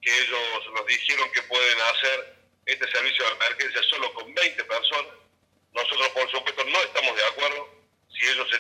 que ellos nos dijeron que pueden hacer este servicio de emergencia solo con 20 personas. Nosotros, por supuesto, no estamos de acuerdo. Si ellos